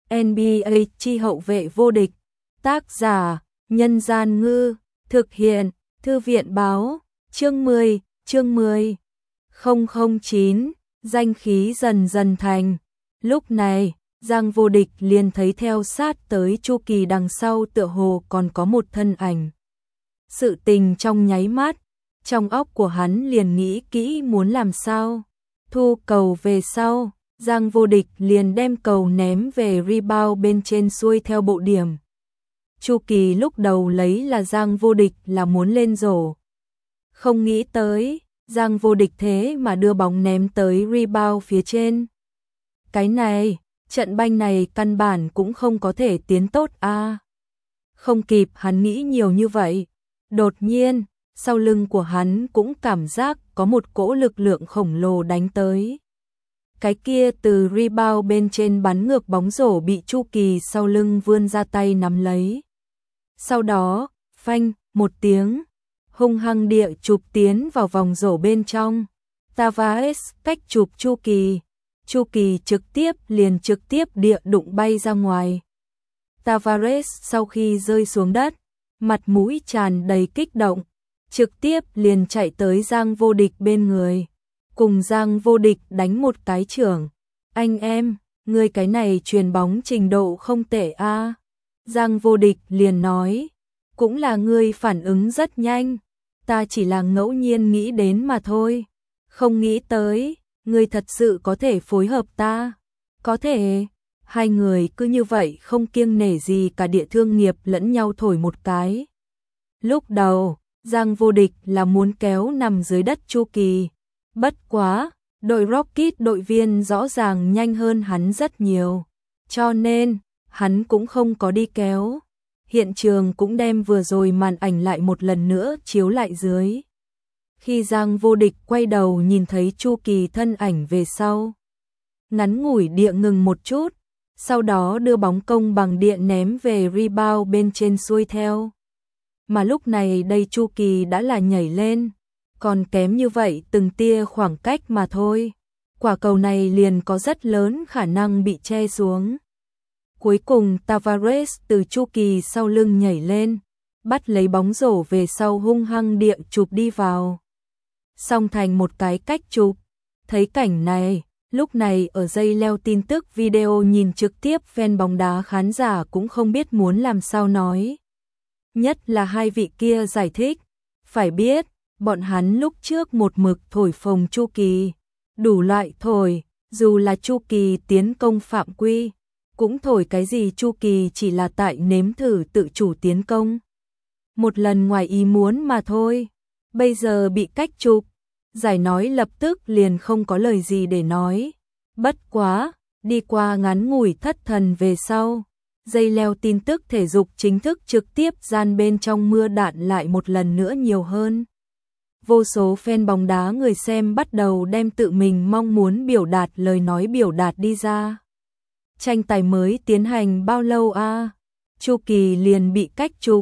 NBA chi hậu vệ vô địch. Tác giả: Nhân Gian Ngư. Thực hiện: Thư viện Báo. Chương 10. 009. Danh khí dần dần thành. Lúc này, Giang Vô Địch liền thấy theo sát tới Chu Kỳ đằng sau tựa hồ còn có một thân ảnh. Sự tình trong nháy mắt, trong óc của hắn liền nghĩ kỹ muốn làm sao. Thu cầu về sau, Giang Vô Địch liền đem cầu ném về rebound bên trên xuôi theo bộ điểm. Chu Kỳ lúc đầu lấy là Giang Vô Địch là muốn lên rổ. Không nghĩ tới, Giang Vô Địch thế mà đưa bóng ném tới rebound phía trên. Cái này, trận banh này căn bản cũng không có thể tiến tốt a. Không kịp hắn nghĩ nhiều như vậy. Đột nhiên, sau lưng của hắn cũng cảm giác có một cỗ lực lượng khổng lồ đánh tới. Cái kia từ rebound bên trên bắn ngược bóng rổ bị Chu Kỳ sau lưng vươn ra tay nắm lấy. Sau đó, phanh, một tiếng, hung hăng địa chụp tiến vào vòng rổ bên trong. Tavares cách chụp Chu Kỳ. Chu Kỳ trực tiếp địa đụng bay ra ngoài. Tavares sau khi rơi xuống đất, mặt mũi tràn đầy kích động, trực tiếp liền chạy tới Giang Vô Địch bên người, cùng Giang Vô Địch đánh một cái chưởng. Anh em, ngươi cái này chuyền bóng trình độ không tệ a. Giang Vô Địch liền nói, cũng là ngươi phản ứng rất nhanh, ta chỉ là ngẫu nhiên nghĩ đến mà thôi, không nghĩ tới, ngươi thật sự có thể phối hợp ta. Có thể. Hai người cứ như vậy không kiêng nể gì cả địa thương nghiệp lẫn nhau thổi một cái. Lúc đầu, Giang Vô Địch là muốn kéo nằm dưới đất Chu Kỳ. Bất quá, đội Rocket đội viên rõ ràng nhanh hơn hắn rất nhiều. Cho nên, hắn cũng không có đi kéo. Hiện trường cũng đem vừa rồi màn ảnh lại một lần nữa chiếu lại dưới. Khi Giang Vô Địch quay đầu nhìn thấy Chu Kỳ thân ảnh về sau, ngắn ngủi địa ngừng một chút, sau đó đưa bóng công bằng điện ném về rebound bên trên xuôi theo. Mà lúc này đây Chu Kỳ đã là nhảy lên, còn kém như vậy từng tia khoảng cách mà thôi. Quả cầu này liền có rất lớn khả năng bị che xuống. Cuối cùng Tavares từ Chu Kỳ sau lưng nhảy lên, bắt lấy bóng rổ về sau hung hăng địa chụp đi vào. Xong thành một cái cách chụp. Thấy cảnh này, lúc này ở dây leo tin tức video nhìn trực tiếp fan bóng đá khán giả cũng không biết muốn làm sao nói. Nhất là hai vị kia giải thích, phải biết, bọn hắn lúc trước một mực thổi phồng Chu Kỳ, đủ loại thổi, dù là Chu Kỳ tiến công phạm quy, cũng thổi cái gì Chu Kỳ chỉ là tại nếm thử tự chủ tiến công. Một lần ngoài ý muốn mà thôi, bây giờ bị cách chụp, giải nói lập tức liền không có lời gì để nói. Bất quá, đi qua ngắn ngủi thất thần về sau, dây leo tin tức thể dục chính thức trực tiếp gian bên trong mưa đạn lại một lần nữa nhiều hơn. Vô số fan bóng đá người xem bắt đầu đem tự mình mong muốn biểu đạt lời nói biểu đạt đi ra. Tranh tài mới tiến hành bao lâu a? Chu Kỳ liền bị cách chụp.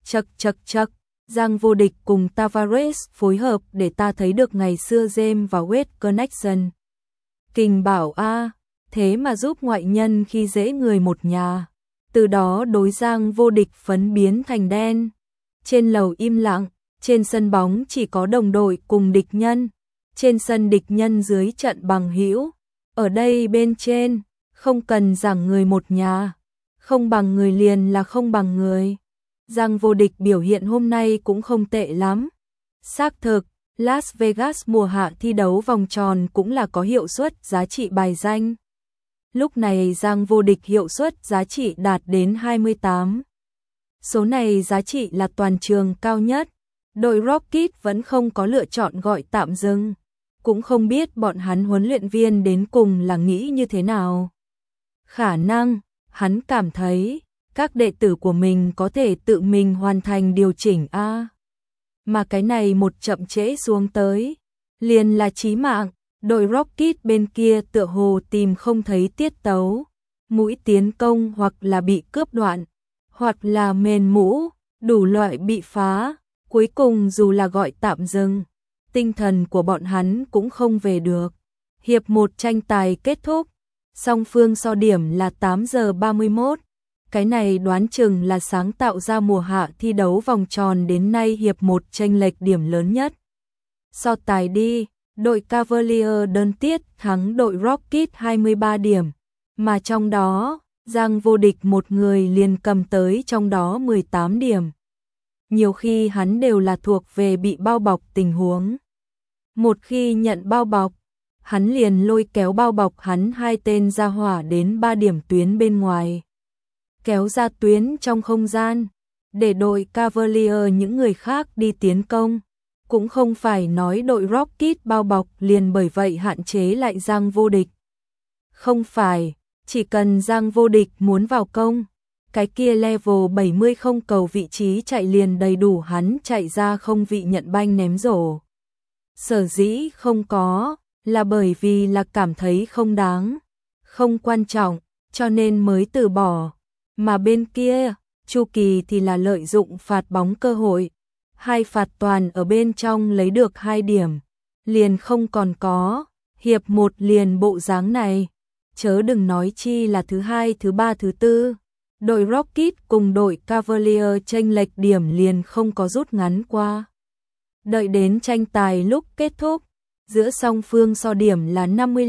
Chậc. Giang Vô Địch cùng Tavares phối hợp để ta thấy được ngày xưa James và Wade Connection. Kình bảo a, thế mà giúp ngoại nhân khi dễ người một nhà. Từ đó đối Giang Vô Địch phấn biến thành đen. Trên lầu im lặng, trên sân bóng chỉ có đồng đội cùng địch nhân. Trên sân địch nhân dưới trận bằng hữu. Ở đây bên trên, không cần giảng người một nhà. Không bằng người liền là không bằng người. Giang Vô Địch biểu hiện hôm nay cũng không tệ lắm. Xác thực, Las Vegas mùa hạ thi đấu vòng tròn cũng là có hiệu suất giá trị bài danh. Lúc này Giang Vô Địch hiệu suất giá trị đạt đến 28. Số này giá trị là toàn trường cao nhất. Đội Rocket vẫn không có lựa chọn gọi tạm dừng. Cũng không biết bọn hắn huấn luyện viên đến cùng là nghĩ như thế nào. Khả năng, hắn cảm thấy các đệ tử của mình có thể tự mình hoàn thành điều chỉnh a. Mà cái này một chậm trễ xuống tới, liền là chí mạng. Đội Rocket bên kia tựa hồ tìm không thấy tiết tấu, mũi tiến công hoặc là bị cướp đoạn, hoặc là mền mũ, đủ loại bị phá, cuối cùng dù là gọi tạm dừng, tinh thần của bọn hắn cũng không về được. Hiệp 1 tranh tài kết thúc, Song phương so điểm là 8 giờ 31. Cái này đoán chừng là sáng tạo ra mùa hạ thi đấu vòng tròn đến nay hiệp 1 chênh lệch điểm lớn nhất. So tài đi, đội Cavalier đơn tiết thắng đội Rockets 23 điểm, mà trong đó, Giang Vô Địch một người liền cầm tới trong đó 18 điểm. Nhiều khi hắn đều là thuộc về bị bao bọc tình huống. Một khi nhận bao bọc, hắn liền lôi kéo bao bọc hắn hai tên ra hỏa đến 3 điểm tuyến bên ngoài. Kéo ra tuyến trong không gian, để đội Cavalier những người khác đi tiến công. Cũng không phải nói đội Rockets bao bọc liền bởi vậy hạn chế lại Giang Vô Địch. Không phải, chỉ cần Giang Vô Địch muốn vào công, cái kia level 70 không cầu vị trí chạy liền đầy đủ hắn chạy ra không vị nhận banh ném rổ. Sở dĩ không có, là bởi vì là cảm thấy không đáng, không quan trọng, cho nên mới từ bỏ. Mà bên kia, Chu Kỳ thì là lợi dụng phạt bóng cơ hội. 2 phạt toàn ở bên trong lấy được 2 điểm, liền không còn có, hiệp 1 liền bộ dáng này, chớ đừng nói chi là thứ 2, thứ 3, thứ 4. Đội Rockets cùng đội Cavalier chênh lệch điểm liền không có rút ngắn qua. Đợi đến tranh tài lúc kết thúc, giữa song phương so điểm là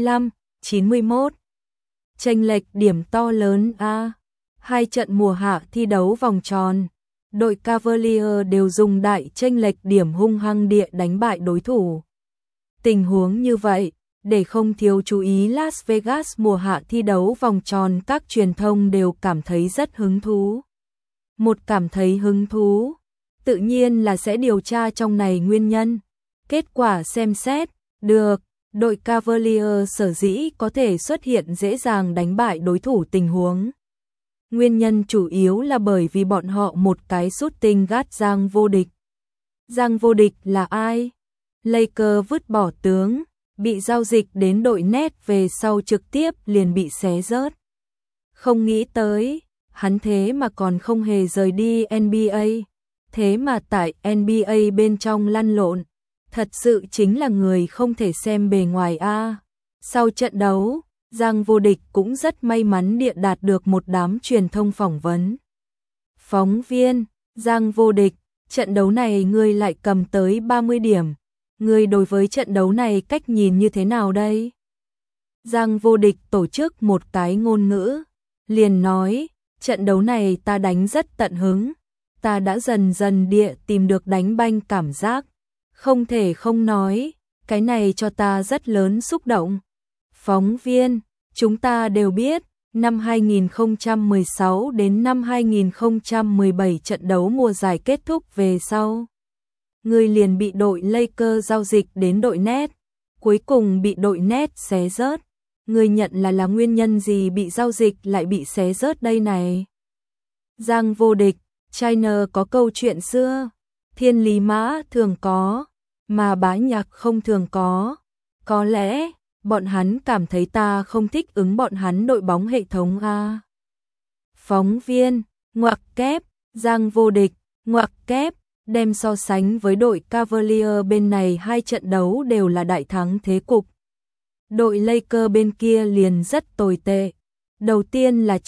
55-91. Chênh lệch điểm to lớn a. 2 trận mùa hạ thi đấu vòng tròn, đội Cavalier đều dùng đại chênh lệch điểm hung hăng địa đánh bại đối thủ. Tình huống như vậy, để không thiếu chú ý Las Vegas mùa hạ thi đấu vòng tròn các truyền thông đều cảm thấy rất hứng thú. Một cảm thấy hứng thú, tự nhiên là sẽ điều tra trong này nguyên nhân. Kết quả xem xét, được, đội Cavalier sở dĩ có thể xuất hiện dễ dàng đánh bại đối thủ tình huống. Nguyên nhân chủ yếu là bởi vì bọn họ một cái shooting guard Giang Vô Địch. Giang Vô Địch là ai? Lakers vứt bỏ tướng, bị giao dịch đến đội Nets về sau trực tiếp liền bị xé rớt. Không nghĩ tới, hắn thế mà còn không hề rời đi NBA, thế mà tại NBA bên trong lăn lộn, thật sự chính là người không thể xem bề ngoài a. Sau trận đấu, Giang Vô Địch cũng rất may mắn địa đạt được một đám truyền thông phỏng vấn. Phóng viên, Giang Vô Địch, trận đấu này ngươi lại cầm tới 30 điểm, ngươi đối với trận đấu này cách nhìn như thế nào đây? Giang Vô Địch tổ chức một cái ngôn ngữ, liền nói, trận đấu này ta đánh rất tận hứng, ta đã dần dần địa tìm được đánh banh cảm giác, không thể không nói, cái này cho ta rất lớn xúc động. Phóng viên, chúng ta đều biết, năm 2016 đến năm 2017 trận đấu mùa giải kết thúc về sau. Người liền bị đội Lakers giao dịch đến đội Nets, cuối cùng bị đội Nets xé rớt. Người nhận là nguyên nhân gì bị giao dịch lại bị xé rớt đây này? Giang Vô Địch, China có câu chuyện xưa, thiên lý mã thường có, mà bá nhạc không thường có. Có lẽ bọn hắn cảm thấy ta không thích ứng bọn hắn đội bóng hệ thống a. Phóng viên, ngoặc kép, Giang Vô Địch, ngoặc kép, đem so sánh với đội Cavalier bên này 2 trận đấu đều là đại thắng thế cục. Đội Lakers bên kia liền rất tồi tệ. Đầu tiên là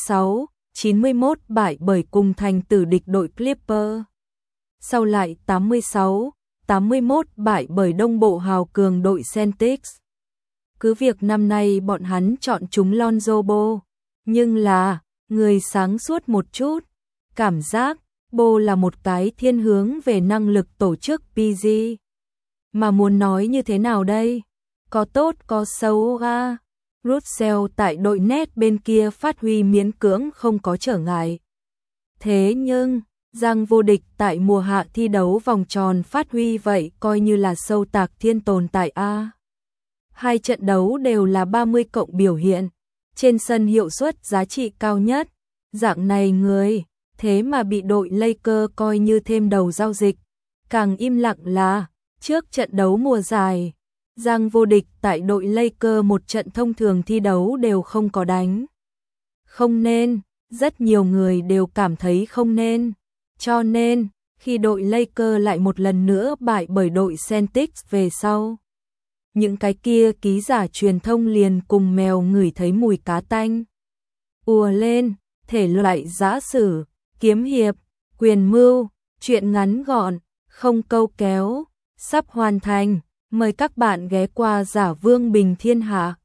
96-91 bại bởi cùng thành tử địch đội Clippers. Sau lại 86-81 bại bởi đông bộ hào cường đội Celtics. Cứ việc năm nay bọn hắn chọn chúng Lonzo Ball, nhưng là, người sáng suốt một chút, cảm giác, Ball là một cái thiên hướng về năng lực tổ chức PG. Mà muốn nói như thế nào đây? Có tốt có xấu a. Russell tại đội Nets bên kia phát huy miễn cưỡng không có trở ngại. Thế nhưng, Giang Vô Địch tại mùa hạ thi đấu vòng tròn phát huy vậy coi như là sâu tạc thiên tồn tại a. 2 trận đấu đều là 30 cộng biểu hiện, trên sân hiệu suất giá trị cao nhất, dạng này người, thế mà bị đội Lakers coi như thêm đầu giao dịch. Càng im lặng là, trước trận đấu mùa giải, Giang Vô Địch tại đội Lakers một trận thông thường thi đấu đều không có đánh. Không nên, rất nhiều người đều cảm thấy không nên, cho nên, khi đội Lakers lại một lần nữa bại bởi đội Celtics về sau, những cái kia ký giả truyền thông liền cùng mèo ngửi thấy mùi cá tanh. Ùa lên, thể loại giã sử, kiếm hiệp, quyền mưu, truyện ngắn gọn, không câu kéo, sắp hoàn thành, mời các bạn ghé qua Giả Vương Bình Thiên Hạ.